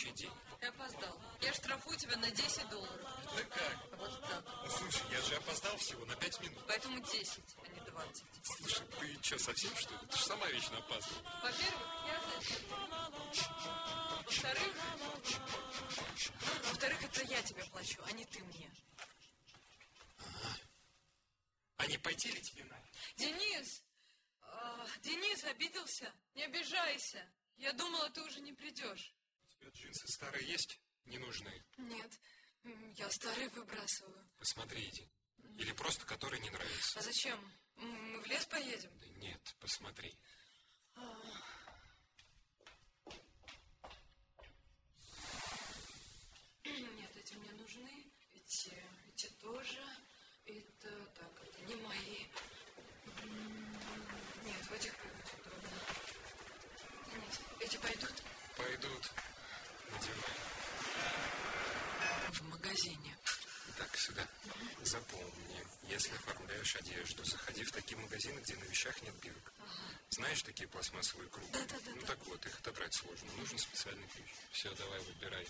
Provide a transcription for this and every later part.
следующий день. Ты опоздал. Я штрафую тебя на $10. Да как? Вот так. Ну, слушай, я же опоздал всего на 5 минут. Поэтому 10, а не 20. Слушай, ты что, совсем что ли? Ты же сама вечно опаздываешь. Во-первых, я Во-вторых, это я тебе плачу, а не ты мне. А не пойти ли тебе на? Денис! Денис обиделся? Не обижайся. Я думала, ты уже не придешь. У тебя джинсы старые есть? Ненужные? Нет, я старые выбрасываю. Посмотри эти. Или просто которые не нравятся. А зачем? Мы в лес поедем? Да нет, посмотри. Нет, эти мне нужны. Эти тоже. Это так, это не мои. Нет, в этих будет удобно. Нет, эти пойдут? Пойдут. Надевай. В магазине. Так, сюда. Запомни, если оформляешь одежду, заходи в такие магазины, где на вещах нет бирок. Знаешь такие пластмассовые круги? Да. Ну так вот, их отобрать сложно. Нужен специальный ключ. Все, давай, выбирай.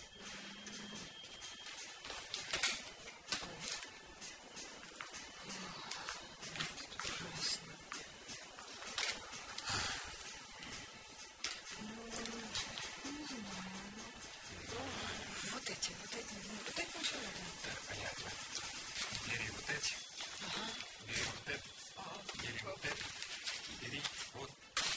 Вот эти ничего. Да, понятно. Бери вот эти. Бери вот это. Бери вот это. И бери вот.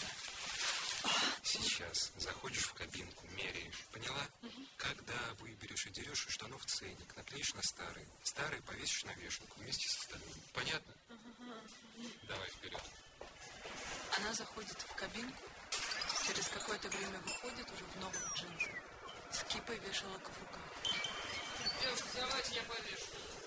Сейчас заходишь в кабинку, меряешь. Поняла? Когда выберешь и дерешь из штанов ценник, наклеишь на старые. Старые повесишь на вешалку вместе с остальными. Понятно? Давай вперед. Она заходит в кабинку, через какое-то время выходит уже в новых джинсах, с кипой вешалок в руках. Девушка, давайте я повешу.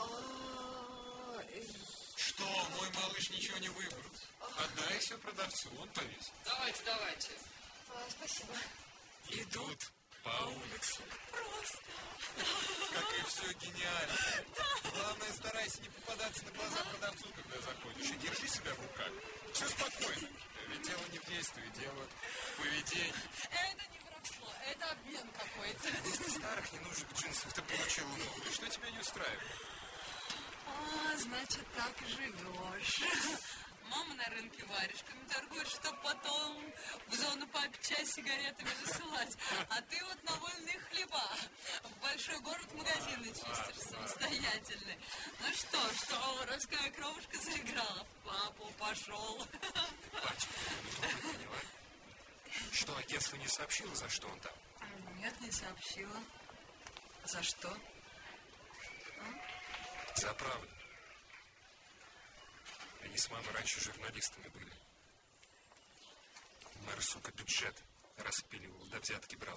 Что, мой малыш ничего не выбрал? Отдай все продавцу, он повесит. Давайте. Спасибо. Идут по улице. Просто. Как и все гениально. Главное, старайся не попадаться на глаза продавцу, когда заходишь. И держи себя в руках. Все спокойно. Ведь дело не в действии, дело в поведении. Это не воровство, это обмен какой-то. Вместо старых ненужных джинсов ты получила новые. Что тебя не устраивает? Значит, так и живешь. Мама на рынке варежками торгует, чтоб потом в зону по чай с сигаретами засылать. А ты вот на вольные хлеба. В большой город магазины чистишь самостоятельный. Ну что, воровская кровушка заиграла. В папу пошел. Пачка, не поняла. Что, агентство не сообщило, за что он там? Нет, не сообщила. За что? За правду. Они с мамой раньше журналистами были. Мэр, сука, бюджет распиливал, да взятки брал.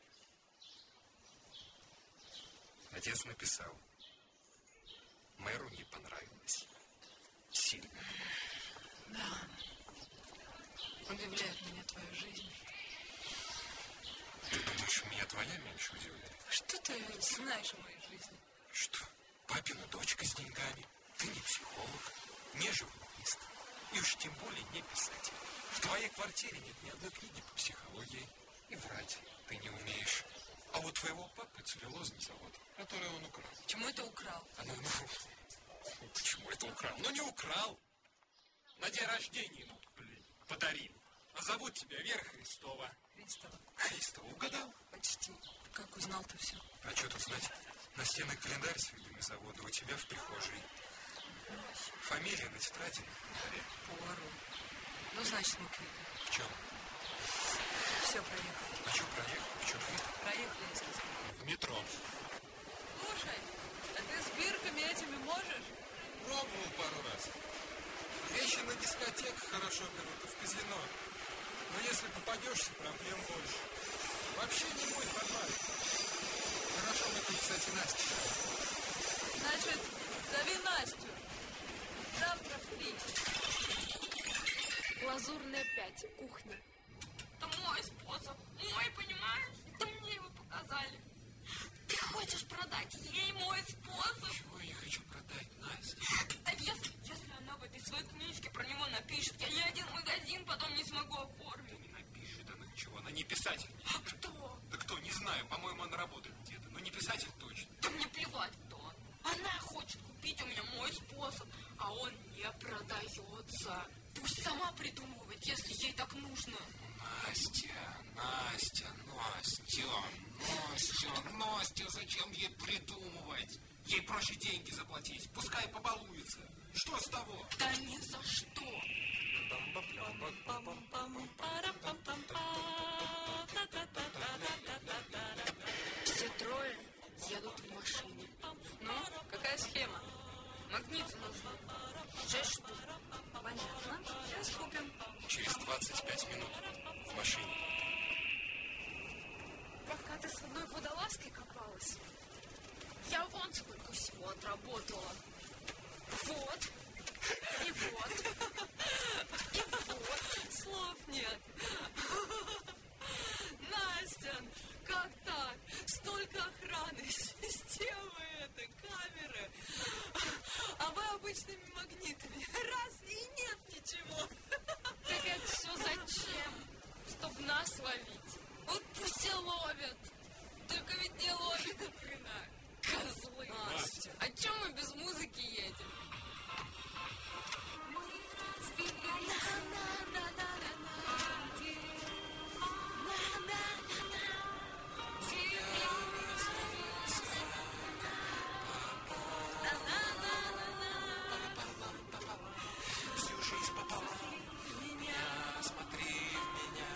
Отец написал. Мэру не понравилось. Сильно. Да. Удивляет меня твоя жизнь. Ты думаешь, меня твоя меньше удивляет? Что ты знаешь о моей жизни? Что? Папина дочка с деньгами. Ты не психолог, не журналист. И уж тем более не писатель. В твоей квартире нет ни одной книги по психологии. И врать ты не умеешь. А у твоего папы целлюлозный завод, который он украл. Почему это украл? Почему это украл? Ну не украл. На день рождения ему, подарили. А зовут тебя Вера Христова. Христова, угадал? Почти. Как узнал-то все? А что тут знать? Настенный календарь с видами завода у тебя в прихожей. Фамилия на тетради. Пуаро. Ну, значит, мы квиты. В чем? Все, проехали. А что проехал? В чем? Проехали, я сказала. В метро. Слушай, а ты с бирками этими можешь? Пробовал пару раз. Вещи на дискотеках хорошо берут, и в казино. Но если попадешься, проблем больше. Вообще не мой формат. Хорошо бы тут, кстати, Настя. Значит, зови Настю. Завтра в 3. Лазурная 5, кухня. Это мой способ. Мой, понимаешь? Это мне его показали. Ты хочешь продать ей мой способ? Чего я хочу продать, Настя? Да если она в этой своей книжке про него напишет, я ни один магазин потом не смогу оформить. Не напишет она ничего, она не писательница. А кто? Да кто, не знаю, по-моему, она работает мой способ, а он не продается. Пусть сама придумывает, если ей так нужно. Настя, зачем ей придумывать? Ей проще деньги заплатить, пускай побалуется. Что с того? Да ни за что. Все трое едут в машине. Ну, какая схема? Магниты нужны. 6 штук. Понятно. Сейчас купим. Через 25 минут в машине. Пока ты с одной водолазкой копалась, я вон сколько всего отработала. Вот. И вот. И вот. Слов нет. Настя, как так? Столько охраны, системы это, камеры. А вы обычными магнитами. Раз и нет ничего. Так это все зачем? Чтоб нас ловить. Вот пусть и ловят. Только ведь не ловят, хрена. Козлы. Настя. А че мы без музыки едем? Всю жизнь пополам меня, смотри в меня.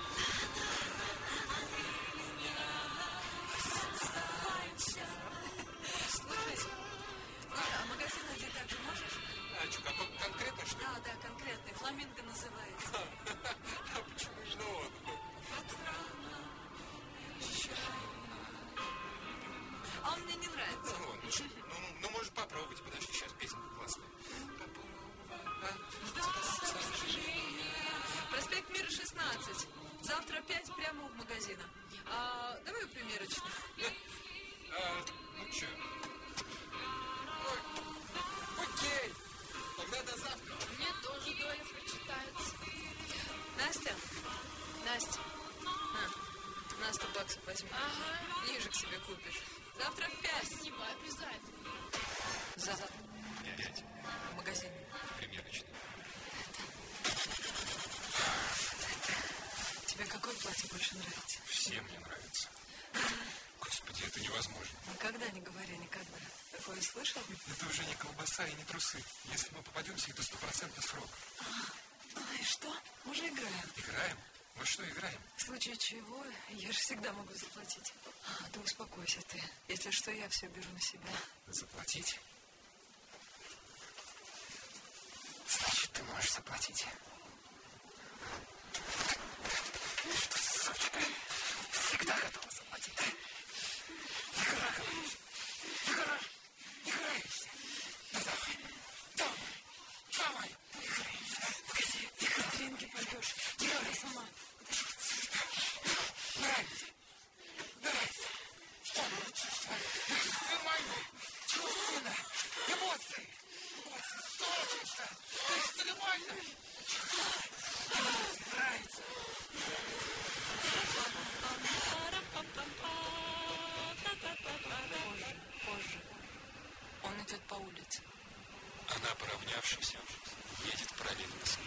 Слушай, а магазин один так же можешь? А что, какой конкретно, что ли? Да, конкретный. Фламинго называется. А почему же он? А он мне не нравится. Ну, может попробовать, подожди, сейчас песенка классная. Проспект Мира, 16. Завтра 5 прямо в магазина. Давай примерочную. Ну что? Окей, тогда до завтра. Мне тоже доля прочитается. Настя, на 100 баксов возьми. Ага. Ниже к себе купишь. Завтра в 5. Спасибо, обязательно. Завтра Опять в магазине. в примерочной. Тебе какое платье больше нравится? Все мне нравятся. Господи, это невозможно. Никогда не говори, никогда. Такое слышал? Это уже не колбаса и не трусы. Если мы попадемся, это 100% срок. И что? Мы же играем. Играем? Во что играем? В случае чего, я же всегда могу заплатить. Ты успокойся ты. Если что, я все беру на себя. Заплатить? Значит, ты можешь заплатить. Сучка, всегда готова заплатить. Играешься. Ну давай, играемся. Погоди, Деньги пойдешь. Давай сама. нравится. Нормально. Чувственно. Эмоции. Точечно. Это нормально. Нравится. Позже. Он идет по улице. Она, поравнявшись, едет параллельно с ним.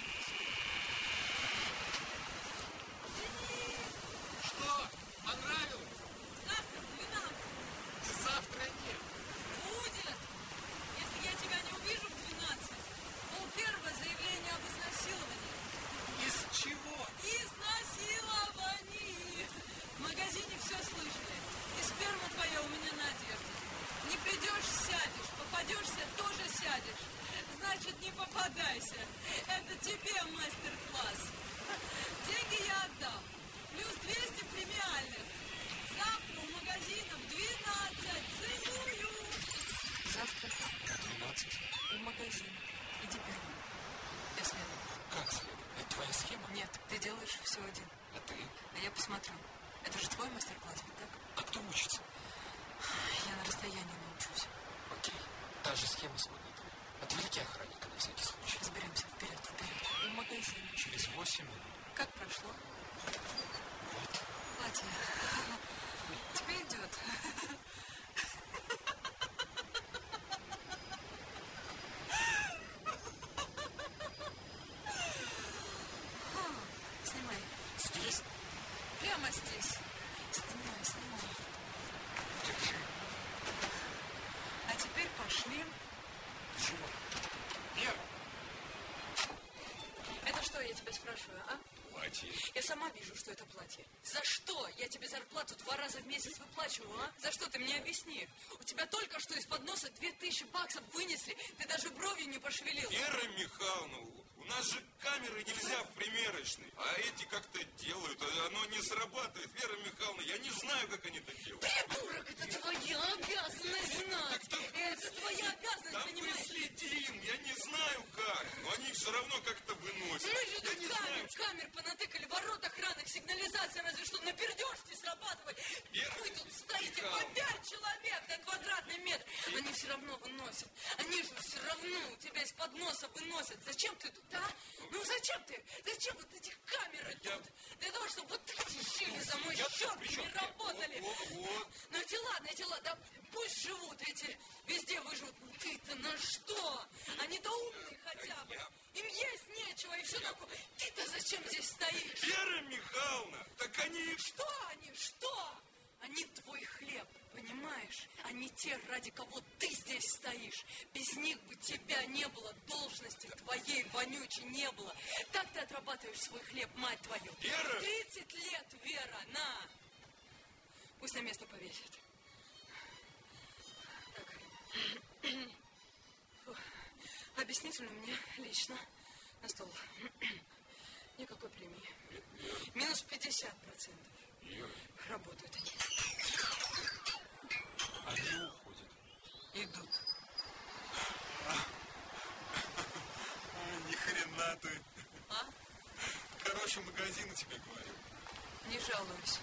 Что? Понравилось? Завтра в 12. Завтра нет. Будет. Если я тебя не увижу в 12. Первое заявление об изнасиловании. Из чего? Изнасиловании! В магазине все слышно. И сперма твоя у меня на одежде. Не придешь — сядешь. Попадешься — тоже сядешь. Значит, не попадайся. Это тебе мастер-класс. Деньги я отдам. Плюс 200 премиальных. Завтра у магазина в 12. Целую. Завтра 12. у магазина. Иди первым. Я следую. Как следует? Это твоя схема? Нет, ты делаешь все один. А ты? А я посмотрю. Это же твой мастер-класс, ведь так? А кто учится? Я на расстоянии научусь. Окей. Та же схема с магнитами. Отвлеки охранника на всякий случай. Разберемся. Вперед. У магазина. Через 8 минут. Как прошло? Вот. Платье. Тебе идет. сама вижу, что это платье. За что? Я тебе зарплату 2 раза в месяц выплачиваю, а? За что? Ты мне объясни. У тебя только что из-под носа 2000 баксов вынесли. Ты даже бровью не пошевелил. Вера Михайловна, у нас же камеры нельзя в примерочной. А эти как-то делают, оно не срабатывает. Вера Михайловна, я не знаю, как они это делают. Придурок, это твоя обязанность знать. Это твоя обязанность, Там мы понимаешь? следим, я не знаю как. Но они все равно как-то выносят. Мы же Я тут не знаю, камер понатыкали, ворот охранных, сигнализация, разве что на пердеж не срабатывает. Вера Вы тут стоите по Михайловна. 5 человек на квадратный метр. Они все равно выносят. Они же все равно у тебя из-под носа выносят. Зачем ты тут, а? Ну зачем ты? Зачем вот эти камеры тут? Для того, чтобы вот эти жили за мой счет и не работали. Вот. Ну эти ладно, да пусть живут эти, везде выживут. Ну ты-то на что? Они-то умные хотя бы. Им есть нечего и все такое. Ты-то зачем здесь стоишь? Вера Михайловна, так они... Что они? Что? Они твой хлеб, понимаешь? Они те, ради кого ты здесь стоишь. Без них бы тебя не было, должности твоей вонючей не было. Как ты отрабатываешь свой хлеб, мать твою? Вера! 30 лет, Вера, на! Пусть на место повесит. Так. Фу. Объяснительно мне лично на стол. Никакой премии. Минус 50%. Работают они. Они уходят. Идут. Ни хрена ты. А? Короче, магазин у тебя говорю. Не жалуюсь.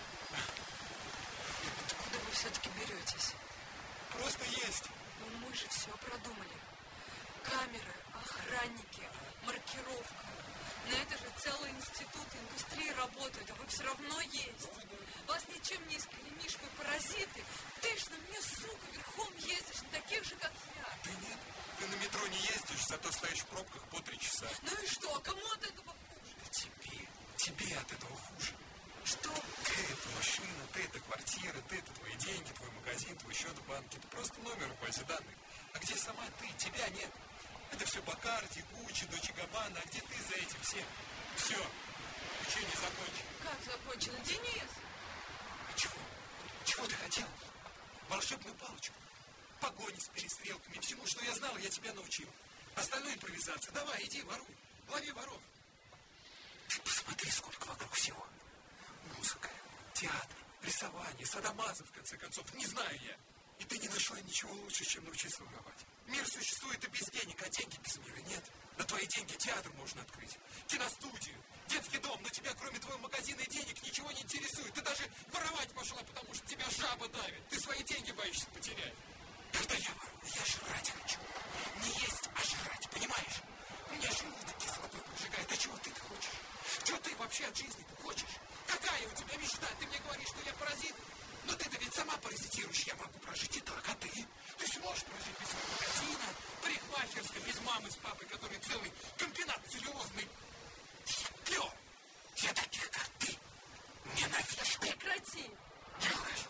Откуда вы все-таки беретесь? Просто есть. Ну мы же все продумали. Камеры, охранники, маркировка. На это же целый институт индустрии работает, а вы все равно есть. Вас ничем не искоренишь, вы паразиты. Ты ж на мне, сука, верхом ездишь, на таких же, как я. Ты нет. Ты на метро не ездишь, зато стоишь в пробках по 3 часа. Ну и что, а кому от этого хуже? Тебе от этого хуже. Что? Ты это машина, ты это квартира, ты это твои деньги, твой магазин, твой счет в банке. Это просто номер в базе данных. А где сама ты? Тебя нет. Это все Бакарди, Гуччи, Дольче Габбана. А где ты за этим всем? Все. Учение закончено. Как закончено? Денис! А чего? Чего ты хотел? Волшебную палочку. Погони с перестрелками. Всему, что я знал, я тебя научил. Остальное импровизация. Давай, иди, воруй. Лови воров. Ты посмотри, сколько вокруг всего. Музыка, театр, рисование, садомаза, в конце концов. Не знаю я. И ты не нашла ничего лучше, чем научиться воровать. Мир существует и без денег, а деньги без мира нет. На твои деньги театр можно открыть, киностудию, детский дом. Но тебя, кроме твоего магазина и денег, ничего не интересует. Ты даже воровать пошла, потому что тебя жаба давит. Ты свои деньги боишься потерять. Когда я ворую, я жрать хочу. Не есть, а жрать, понимаешь? У меня желудок кислотой прожигает. А чего ты-то хочешь? Чего ты вообще от жизни-то хочешь? Какая у тебя мечта? Ты мне говоришь, что я паразит? Но ты-то ведь сама паразитируешь. Я могу прожить и так, а ты? Ты сможешь прожить без своего магазина, парикмахерской, без мамы с папой, который целый комбинат целлюлозный. Клёв! Я таких, как ты, ненавижу. Прекрати! Я ухожу.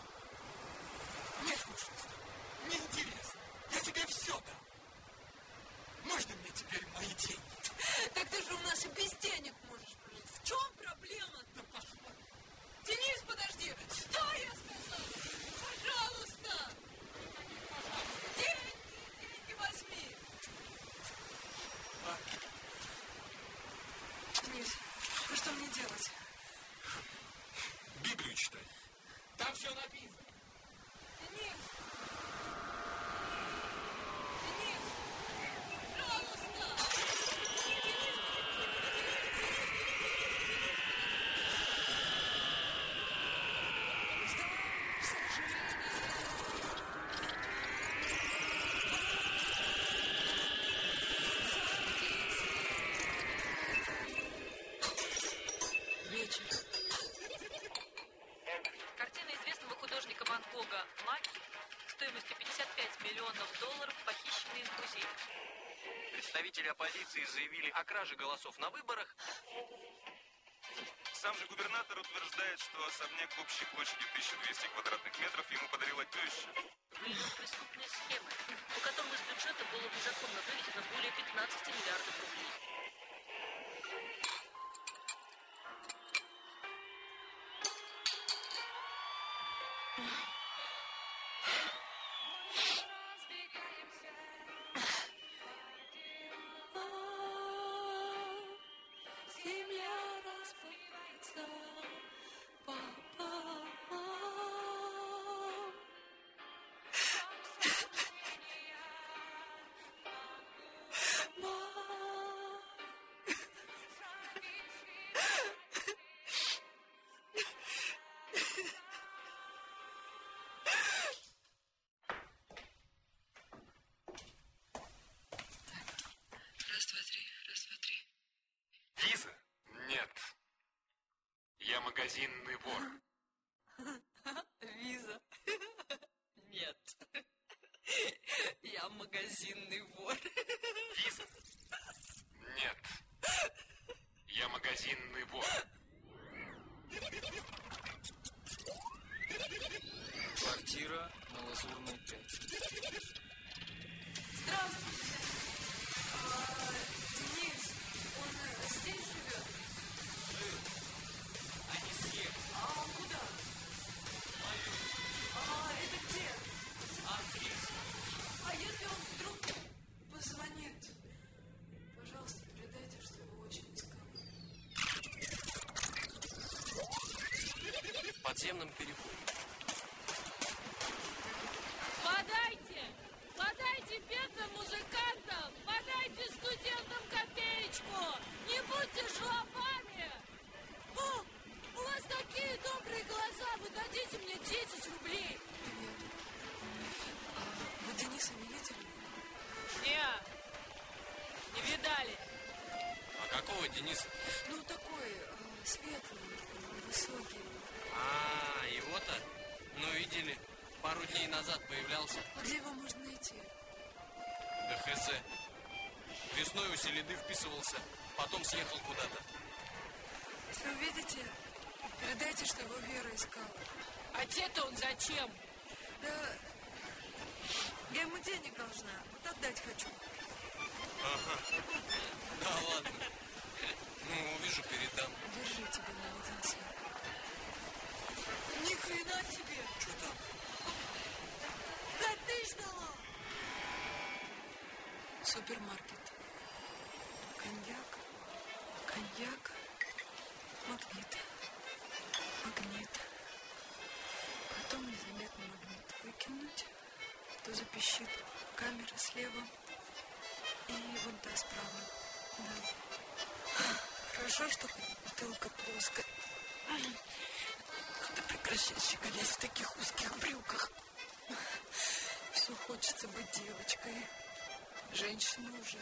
Мне скучно стало. Мне интересно. Я тебе все дам. Можно мне теперь мои деньги? Так ты же у нас и без денег можешь прожить. В чем проблема? Да пошла. Денис, подожди! Стой, я сказал! Пожалуйста! Деньги возьми! Денис, ну что мне делать? Библию читай. Там все написано. Денис! Денис! Пожалуйста! Вечер. Картина известного художника Ван Гога «Маки» стоимостью $55 миллионов похищены из музея. Представители оппозиции заявили о краже голосов на выборах. Сам же губернатор утверждает, что особняк общей площадью 1200 квадратных метров ему подарила теща. Выявлена преступная схема, по которой из бюджета было незаконно выведено более 15 миллиардов рублей. магазинный вор. Виза. Нет. Я магазинный вор. Виза? Нет. Я магазинный вор. Квартира на Лазурной 5. Здравствуйте. Денис, он здесь живет? Они все. А куда? Это где? Здесь. А если он вдруг позвонит? Пожалуйста, передайте, что его очень искал. В подземном переходе. Подайте бедным музыкантам, подайте студентам копеечку, не будьте жлобами. О, у вас такие добрые глаза, вы дадите мне 10 рублей. Вы Дениса не видели? Не видали. А какого Дениса? Ну, такой светлый, высокий. Его-то? Ну, видели. Пару дней назад появлялся. А где его можно найти? Да хз. Весной у Селиды вписывался, потом съехал куда-то. Если увидите, передайте, что его Вера искала. А те-то он зачем? Да, я ему денег должна, вот отдать хочу. Ага. Да ладно. Ну, увижу, передам. Держи тебе на леденце. Ни хрена себе! Что там? 5000 дала! Супермаркет. Коньяк, магнит. Потом незаметно магнит выкинуть, то запищит камера слева и вон та справа. Да. Хорошо, что бутылка плоская. Надо прекращать щеголять в таких узких брюках. Все хочется быть девочкой. Женщина уже.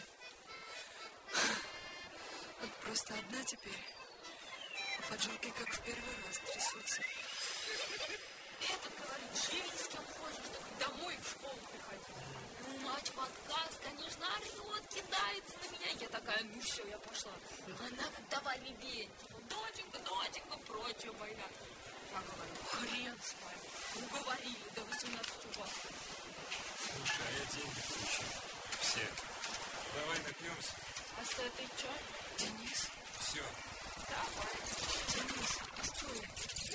Вот просто одна теперь. А поджилки как в первый раз трясутся. Это, говорит, живи с кем хочешь, чтобы домой в школу приходил. Ну, мать в отказ, конечно, орет, кидается на меня. Я такая, ну все, я пошла. Она как давай лебедь, типа, доченька, прочая война. Я говорю, хрен с вами. Уговорили до 18 года. Слушай, а я деньги получил. Все. Давай напьемся. А с этой чай? Денис, Все. Давай. Денис, постой.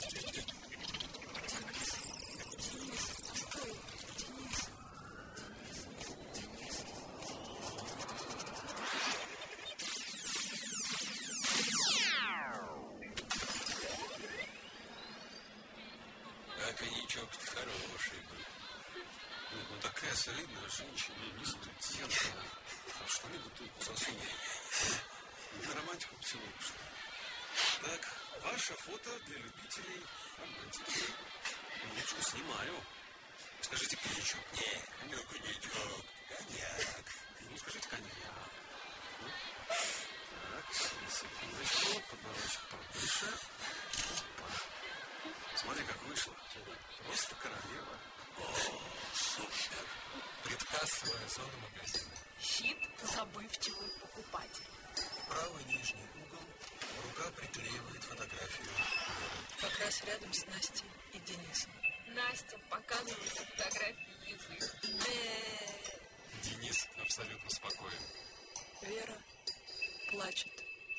А коньячок хороший был. Ну, такая солидная женщина, не студентка. А что мне бутылку засунули? На романтику поцелуй, что ли? Так, ваше фото для любителей романтики. Я что, снимаю? Скажите коньячок. Не коньячок. Коньяк. Ну, скажите коньяк. Ну, так, секундочку, подбородочек повыше. Опа. Смотри, как вышло. Просто королева. О, супер. Предкассовая зона магазина. Щит забывчивый покупатель. Правый нижний угол. Рука приклеивает фотографию. Как раз рядом с Настей и Денисом. Настя показывает фотографии язык. Денис абсолютно спокоен. Вера плачет.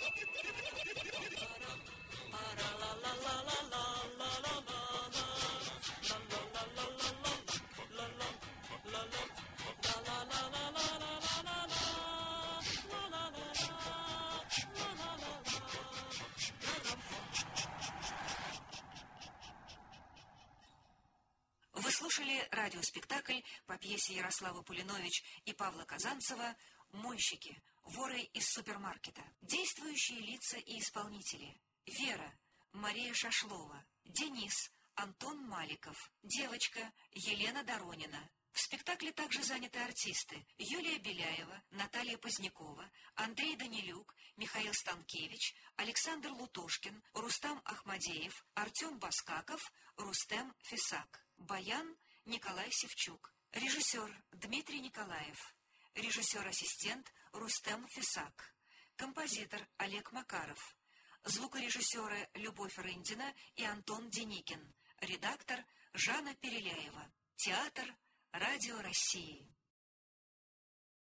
Вы слушали радиоспектакль по пьесе Ярослава Пулинович и Павла Казанцева «Мойщики. Воры из супермаркета». Действующие лица и исполнители: Вера — Мария Шашлова, Денис — Антон Маликов, девочка — Елена Доронина. В спектакле также заняты артисты Юлия Беляева, Наталья Позднякова, Андрей Данилюк, Михаил Станкевич, Александр Лутошкин, Рустам Ахмадеев, Артем Баскаков, Рустем Фисак. Баян Николай Севчук. Режиссер Дмитрий Николаев. Режиссер-ассистент Рустем Фисак. Композитор Олег Макаров. Звукорежиссеры Любовь Рындина и Антон Деникин. Редактор Жанна Переляева. Театр Радио России.